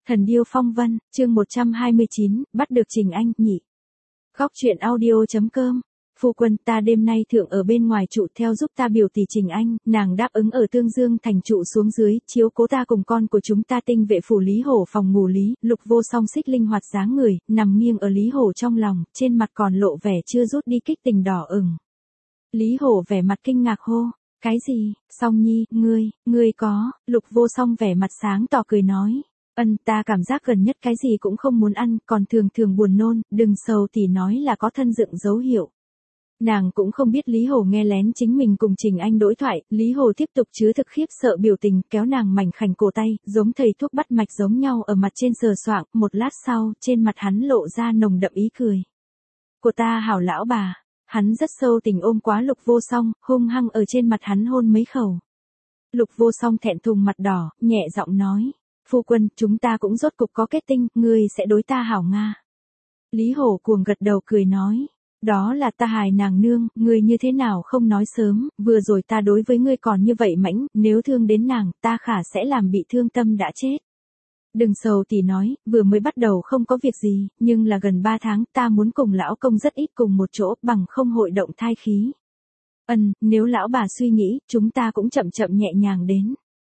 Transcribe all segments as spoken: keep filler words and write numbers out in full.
Thần điêu phong vân, chương một trăm hai mươi chín, bắt được Trình Anh, nhị. Góc truyện audio chấm com. Phu quân, ta đêm nay thượng ở bên ngoài trụ theo giúp ta biểu tỷ Trình Anh, nàng đáp ứng ở Tương Dương thành trụ xuống dưới, chiếu cố ta cùng con của chúng ta. Tinh vệ phủ Lý Hổ phòng ngủ Lý, Lục Vô Song xích linh hoạt dáng người, nằm nghiêng ở Lý Hổ trong lòng, trên mặt còn lộ vẻ chưa rút đi kích tình đỏ ửng. Lý Hổ vẻ mặt kinh ngạc hô, cái gì, Song Nhi, ngươi, ngươi có, Lục Vô Song vẻ mặt sáng tỏ cười nói. Ân, ta cảm giác gần nhất cái gì cũng không muốn ăn, còn thường thường buồn nôn, đừng sầu tỷ nói là có thân dựng dấu hiệu. Nàng cũng không biết Lý Hổ nghe lén chính mình cùng Trình Anh đối thoại, Lý Hổ tiếp tục chứa thực khiếp sợ biểu tình, kéo nàng mảnh khảnh cổ tay, giống thầy thuốc bắt mạch giống nhau ở mặt trên sờ soạng, một lát sau, trên mặt hắn lộ ra nồng đậm ý cười. Của ta hảo lão bà, hắn rất sâu tình ôm quá Lục Vô Song, hung hăng ở trên mặt hắn hôn mấy khẩu. Lục Vô Song thẹn thùng mặt đỏ, nhẹ giọng nói. Phu quân, chúng ta cũng rốt cục có kết tinh, ngươi sẽ đối ta hảo Nga. Lý Hổ cuồng gật đầu cười nói. Đó là ta hài nàng nương, ngươi như thế nào không nói sớm, vừa rồi ta đối với ngươi còn như vậy mãnh, nếu thương đến nàng, ta khả sẽ làm bị thương tâm đã chết. Đừng sầu tỷ nói, vừa mới bắt đầu không có việc gì, nhưng là gần ba tháng ta muốn cùng lão công rất ít cùng một chỗ, bằng không hội động thai khí. Ân, nếu lão bà suy nghĩ, chúng ta cũng chậm chậm nhẹ nhàng đến.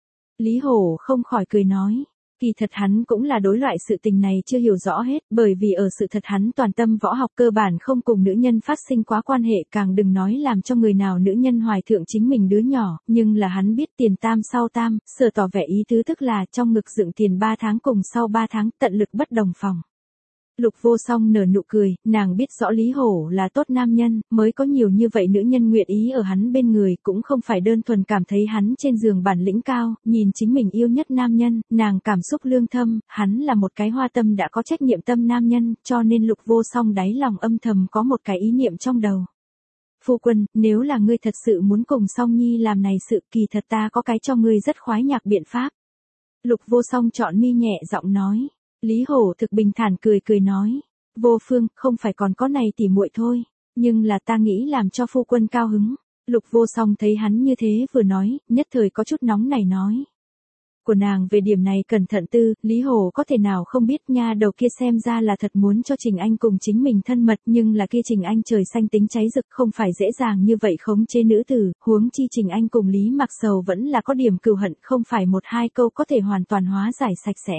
Lý Hổ không khỏi cười nói, kỳ thật hắn cũng là đối loại sự tình này chưa hiểu rõ hết, bởi vì ở sự thật hắn toàn tâm võ học cơ bản không cùng nữ nhân phát sinh quá quan hệ, càng đừng nói làm cho người nào nữ nhân hoài thượng chính mình đứa nhỏ, nhưng là hắn biết tiền tam sau tam, sở tỏ vẻ ý tứ tức là trong ngực dựng tiền ba tháng cùng sau ba tháng, tận lực bất đồng phòng. Lục Vô Song nở nụ cười, nàng biết rõ Lý Hổ là tốt nam nhân, mới có nhiều như vậy nữ nhân nguyện ý ở hắn bên người, cũng không phải đơn thuần cảm thấy hắn trên giường bản lĩnh cao, nhìn chính mình yêu nhất nam nhân, nàng cảm xúc lương thâm, hắn là một cái hoa tâm đã có trách nhiệm tâm nam nhân, cho nên Lục Vô Song đáy lòng âm thầm có một cái ý niệm trong đầu. Phu quân, nếu là ngươi thật sự muốn cùng Song Nhi làm này sự, kỳ thật ta có cái cho ngươi rất khoái nhạc biện pháp. Lục Vô Song chọn mi nhẹ giọng nói. Lý Hổ thực bình thản cười cười nói, Vô Phương, không phải còn có này tỉ muội thôi, nhưng là ta nghĩ làm cho phu quân cao hứng. Lục Vô Song thấy hắn như thế vừa nói, nhất thời có chút nóng này nói. Của nàng về điểm này cẩn thận tư, Lý Hổ có thể nào không biết nha, đầu kia xem ra là thật muốn cho Trình Anh cùng chính mình thân mật, nhưng là kia Trình Anh trời xanh tính cháy rực, không phải dễ dàng như vậy khống chế nữ tử, huống chi Trình Anh cùng Lý Mặc Sầu vẫn là có điểm cừu hận, không phải một hai câu có thể hoàn toàn hóa giải sạch sẽ.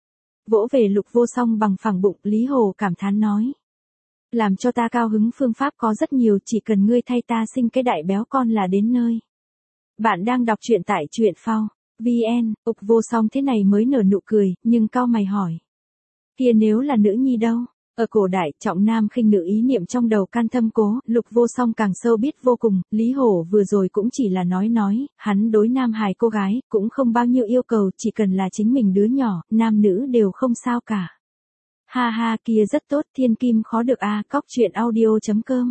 Vỗ về Lục Vô Song bằng phẳng bụng, Lý Hổ cảm thán nói. Làm cho ta cao hứng phương pháp có rất nhiều, chỉ cần ngươi thay ta sinh cái đại béo con là đến nơi. Bạn đang đọc truyện tại truyện phao, vn, Lục Vô Song thế này mới nở nụ cười, nhưng cau mày hỏi. Kia nếu là nữ nhi đâu? Ở cổ đại, trọng nam khinh nữ ý niệm trong đầu can thâm cố, Lục Vô Song càng sâu biết vô cùng, Lý Hổ vừa rồi cũng chỉ là nói nói, hắn đối nam hài cô gái, cũng không bao nhiêu yêu cầu, chỉ cần là chính mình đứa nhỏ, nam nữ đều không sao cả. Ha ha, kia rất tốt, thiên kim khó được a, à, cóc truyện audio chấm com.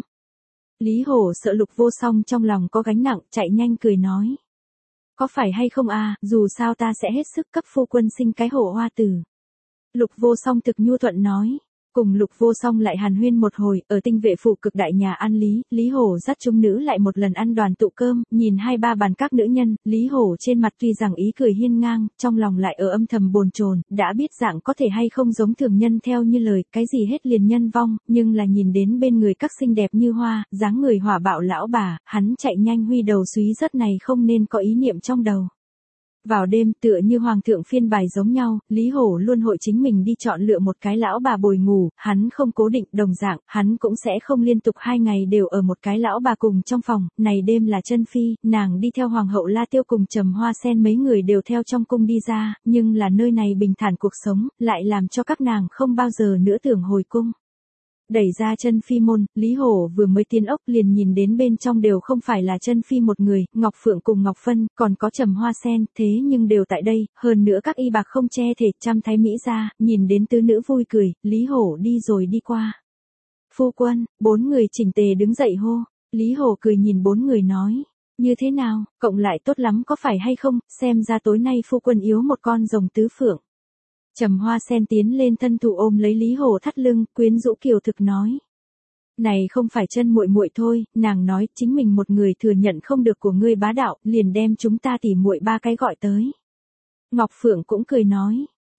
Lý Hổ sợ Lục Vô Song trong lòng có gánh nặng, chạy nhanh cười nói. Có phải hay không a, à, dù sao ta sẽ hết sức cấp phu quân sinh cái hổ hoa tử. Lục Vô Song thực nhu thuận nói. Cùng Lục Vô Song lại hàn huyên một hồi, ở tinh vệ phủ cực đại nhà ăn Lý, Lý Hổ dắt chúng nữ lại một lần ăn đoàn tụ cơm, nhìn hai ba bàn các nữ nhân, Lý Hổ trên mặt tuy rằng ý cười hiên ngang, trong lòng lại ở âm thầm bồn chồn, đã biết dạng có thể hay không giống thường nhân theo như lời, cái gì hết liền nhân vong, nhưng là nhìn đến bên người các xinh đẹp như hoa, dáng người hỏa bạo lão bà, hắn chạy nhanh huy đầu suý rất này không nên có ý niệm trong đầu. Vào đêm tựa như hoàng thượng phiên bài giống nhau, Lý Hổ luôn hội chính mình đi chọn lựa một cái lão bà bồi ngủ, hắn không cố định đồng dạng, hắn cũng sẽ không liên tục hai ngày đều ở một cái lão bà cùng trong phòng, này đêm là chân phi, nàng đi theo hoàng hậu La Tiêu cùng Trầm Hoa Sen mấy người đều theo trong cung đi ra, nhưng là nơi này bình thản cuộc sống, lại làm cho các nàng không bao giờ nữa tưởng hồi cung. Đẩy ra chân phi môn, Lý Hổ vừa mới tiến ốc liền nhìn đến bên trong đều không phải là chân phi một người, Ngọc Phượng cùng Ngọc Phân, còn có Trầm Hoa Sen, thế nhưng đều tại đây, hơn nữa các y bạc không che thể, trăm thái mỹ ra, nhìn đến tứ nữ vui cười, Lý Hổ đi rồi đi qua. Phu quân, bốn người chỉnh tề đứng dậy hô, Lý Hổ cười nhìn bốn người nói, như thế nào, cộng lại tốt lắm có phải hay không, xem ra tối nay phu quân yếu một con rồng tứ phượng. Trầm Hoa Sen tiến lên thân thủ ôm lấy Lý Hổ thắt lưng, quyến rũ kiều thực nói. Này không phải chân muội muội thôi, nàng nói chính mình một người thừa nhận không được của ngươi bá đạo, liền đem chúng ta tỉ muội ba cái gọi tới. Ngọc Phượng cũng cười nói,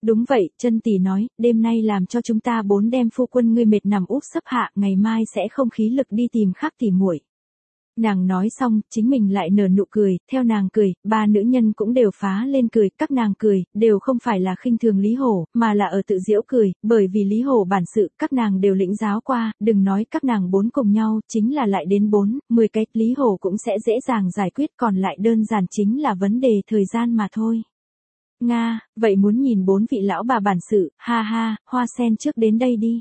Đúng vậy, chân tỷ nói, đêm nay làm cho chúng ta bốn đem phu quân ngươi mệt nằm úp sấp hạ, ngày mai sẽ không khí lực đi tìm khác tỷ muội. Nàng nói xong, chính mình lại nở nụ cười, theo nàng cười, ba nữ nhân cũng đều phá lên cười, các nàng cười, đều không phải là khinh thường Lý Hổ, mà là ở tự giễu cười, bởi vì Lý Hổ bản sự, các nàng đều lĩnh giáo qua, đừng nói các nàng bốn cùng nhau, chính là lại đến bốn, mười cái, Lý Hổ cũng sẽ dễ dàng giải quyết, còn lại đơn giản chính là vấn đề thời gian mà thôi. Nga, vậy muốn nhìn bốn vị lão bà bản sự, ha ha, Hoa Sen trước đến đây đi.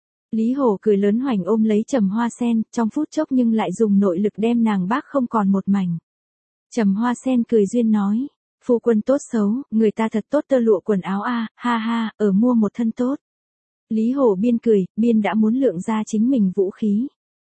Lý Hổ cười lớn hoành ôm lấy Trầm Hoa Sen, trong phút chốc nhưng lại dùng nội lực đem nàng bác không còn một mảnh. Trầm Hoa Sen cười duyên nói, phu quân tốt xấu, người ta thật tốt tơ lụa quần áo a, ha ha, ở mua một thân tốt. Lý Hổ biên cười, biên đã muốn lượng ra chính mình vũ khí.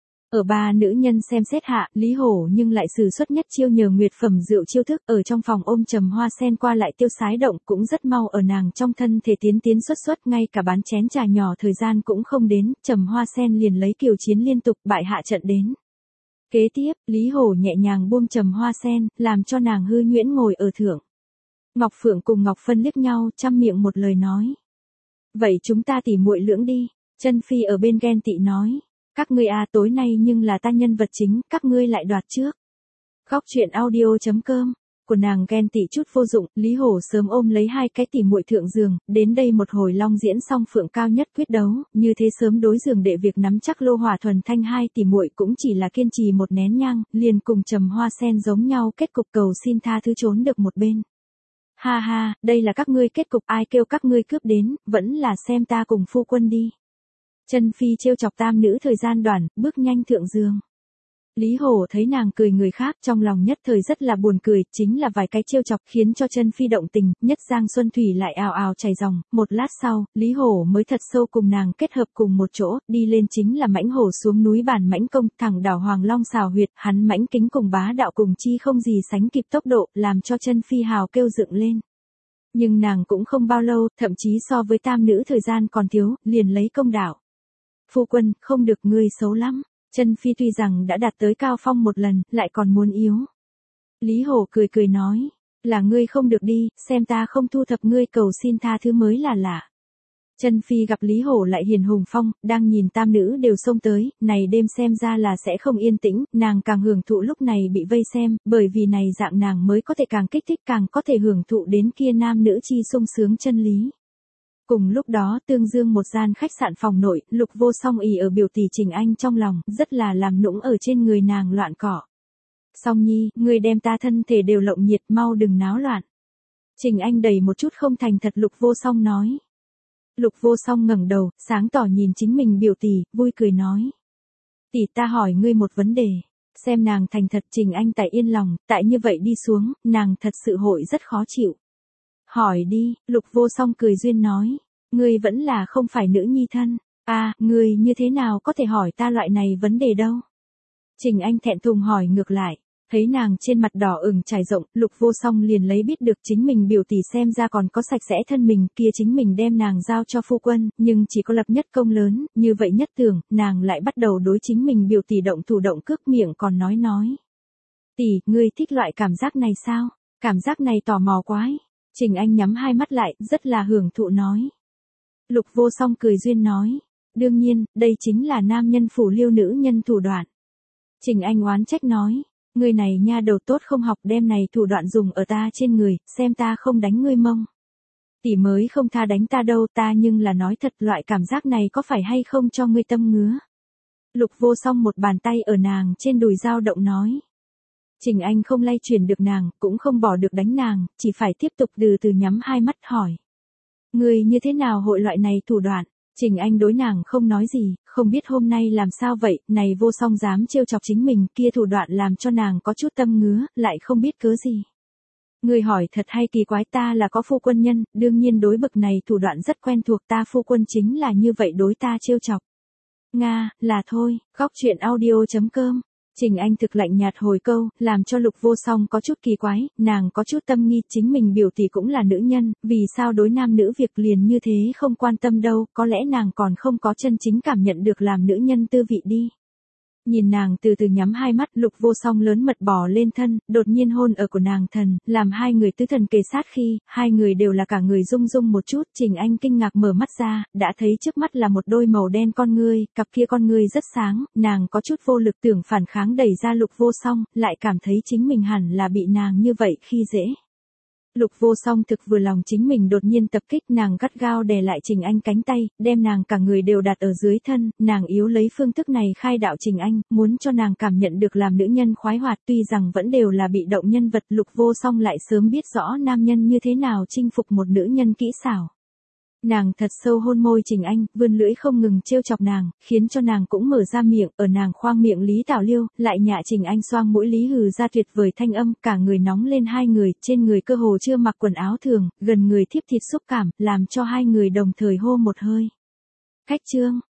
Ở ba nữ nhân xem xét hạ, Lý Hổ nhưng lại sử xuất nhất chiêu nhờ nguyệt phẩm rượu chiêu thức ở trong phòng ôm Trầm Hoa Sen qua lại tiêu sái động cũng rất mau ở nàng trong thân thể tiến tiến xuất xuất ngay cả bán chén trà nhỏ thời gian cũng không đến, Trầm Hoa Sen liền lấy kiều chiến liên tục bại hạ trận đến. Kế tiếp, Lý Hổ nhẹ nhàng buông Trầm Hoa Sen, làm cho nàng hư nhuyễn ngồi ở thượng. Ngọc Phượng cùng Ngọc Phân liếc nhau, chăm miệng một lời nói. Vậy chúng ta tỉ muội lưỡng đi, Chân Phi ở bên ghen tị nói. Các ngươi à tối nay nhưng là ta nhân vật chính, các ngươi lại đoạt trước. Khóc chuyện audio chấm com, của nàng ghen tị chút vô dụng, Lý Hổ sớm ôm lấy hai cái tỉ muội thượng giường, đến đây một hồi long diễn xong phượng cao nhất quyết đấu, như thế sớm đối giường đệ việc nắm chắc Lô Hỏa Thuần Thanh hai tỉ muội cũng chỉ là kiên trì một nén nhang, liền cùng Trầm Hoa Sen giống nhau kết cục cầu xin tha thứ trốn được một bên. Ha ha, đây là các ngươi kết cục ai kêu các ngươi cướp đến, vẫn là xem ta cùng phu quân đi. Chân Phi trêu chọc tam nữ thời gian đoạn, bước nhanh thượng giường. Lý Hổ thấy nàng cười người khác trong lòng nhất thời rất là buồn cười, chính là vài cái trêu chọc khiến cho Chân Phi động tình, nhất giang xuân thủy lại ào ào chảy dòng, một lát sau, Lý Hổ mới thật sâu cùng nàng kết hợp cùng một chỗ, đi lên chính là mãnh hổ xuống núi bản mãnh công, thẳng đảo Hoàng Long xào huyệt, hắn mãnh kính cùng bá đạo cùng chi không gì sánh kịp tốc độ, làm cho Chân Phi hào kêu dựng lên. Nhưng nàng cũng không bao lâu, thậm chí so với tam nữ thời gian còn thiếu, liền lấy công đảo. Phu quân, không được ngươi xấu lắm. Chân Phi tuy rằng đã đạt tới cao phong một lần, lại còn muốn yếu. Lý Hổ cười cười nói, là ngươi không được đi, xem ta không thu thập ngươi cầu xin tha thứ mới là lạ. Chân Phi gặp Lý Hổ lại hiền hùng phong, đang nhìn tam nữ đều xông tới, này đêm xem ra là sẽ không yên tĩnh, nàng càng hưởng thụ lúc này bị vây xem, bởi vì này dạng nàng mới có thể càng kích thích càng có thể hưởng thụ đến kia nam nữ chi sung sướng chân lý. Cùng lúc đó Tương Dương một gian khách sạn phòng nội, Lục Vô Song ỉ ở biểu tỷ Trình Anh trong lòng, rất là làm nũng ở trên người nàng loạn cỏ. Song Nhi, ngươi đem ta thân thể đều lộng nhiệt mau đừng náo loạn. Trình Anh đầy một chút không thành thật Lục Vô Song nói. Lục Vô Song ngẩng đầu, sáng tỏ nhìn chính mình biểu tỷ, vui cười nói. Tỷ ta hỏi ngươi một vấn đề, xem nàng thành thật. Trình Anh tại yên lòng, tại như vậy đi xuống, nàng thật sự hội rất khó chịu. Hỏi đi, Lục Vô Song cười duyên nói, ngươi vẫn là không phải nữ nhi thân, a, à, ngươi như thế nào có thể hỏi ta loại này vấn đề đâu. Trình Anh thẹn thùng hỏi ngược lại, thấy nàng trên mặt đỏ ửng trải rộng, Lục Vô Song liền lấy biết được chính mình biểu tỷ xem ra còn có sạch sẽ thân mình, kia chính mình đem nàng giao cho phu quân, nhưng chỉ có lập nhất công lớn, như vậy nhất tưởng, nàng lại bắt đầu đối chính mình biểu tỷ động thủ động cước miệng còn nói nói. Tỷ, ngươi thích loại cảm giác này sao? Cảm giác này tò mò quái. Trình Anh nhắm hai mắt lại, rất là hưởng thụ nói. Lục Vô Song cười duyên nói, đương nhiên, đây chính là nam nhân phủ liêu nữ nhân thủ đoạn. Trình Anh oán trách nói, ngươi này nha đầu tốt không học đem này thủ đoạn dùng ở ta trên người, xem ta không đánh ngươi mông. Tỷ mới không tha đánh ta đâu, ta nhưng là nói thật loại cảm giác này có phải hay không cho ngươi tâm ngứa. Lục Vô Song một bàn tay ở nàng trên đùi dao động nói. Trình Anh không lay chuyển được nàng, cũng không bỏ được đánh nàng, chỉ phải tiếp tục từ từ nhắm hai mắt hỏi. Ngươi như thế nào hội loại này thủ đoạn? Trình Anh đối nàng không nói gì, không biết hôm nay làm sao vậy, này Vô Song dám trêu chọc chính mình, kia thủ đoạn làm cho nàng có chút tâm ngứa, lại không biết cớ gì. Ngươi hỏi thật hay kỳ quái, ta là có phu quân nhân, đương nhiên đối bực này thủ đoạn rất quen thuộc, ta phu quân chính là như vậy đối ta trêu chọc. Nga, là thôi, khóc chuyện audio chấm com. Trình Anh thực lạnh nhạt hồi câu, làm cho Lục Vô Song có chút kỳ quái, nàng có chút tâm nghi, chính mình biểu tỷ cũng là nữ nhân, vì sao đối nam nữ việc liền như thế không quan tâm đâu, có lẽ nàng còn không có chân chính cảm nhận được làm nữ nhân tư vị đi. Nhìn nàng từ từ nhắm hai mắt, Lục Vô Song lớn mật bò lên thân, đột nhiên hôn ở của nàng thần, làm hai người tứ thần kề sát khi, hai người đều là cả người rung rung một chút, Trình Anh kinh ngạc mở mắt ra, đã thấy trước mắt là một đôi màu đen con ngươi, cặp kia con ngươi rất sáng, nàng có chút vô lực tưởng phản kháng đẩy ra Lục Vô Song, lại cảm thấy chính mình hẳn là bị nàng như vậy khi dễ. Lục Vô Song thực vừa lòng chính mình đột nhiên tập kích, nàng gắt gao đè lại Trình Anh cánh tay, đem nàng cả người đều đặt ở dưới thân, nàng yếu lấy phương thức này khai đạo Trình Anh, muốn cho nàng cảm nhận được làm nữ nhân khoái hoạt, tuy rằng vẫn đều là bị động nhân vật, Lục Vô Song lại sớm biết rõ nam nhân như thế nào chinh phục một nữ nhân kỹ xảo. Nàng thật sâu hôn môi Trình Anh, vươn lưỡi không ngừng trêu chọc nàng, khiến cho nàng cũng mở ra miệng, ở nàng khoang miệng lý tảo liêu, lại nhạ Trình Anh xoang mũi lý hừ ra tuyệt vời thanh âm, cả người nóng lên hai người, trên người cơ hồ chưa mặc quần áo thường, gần người thiếp thịt xúc cảm, làm cho hai người đồng thời hô một hơi. Khách trương.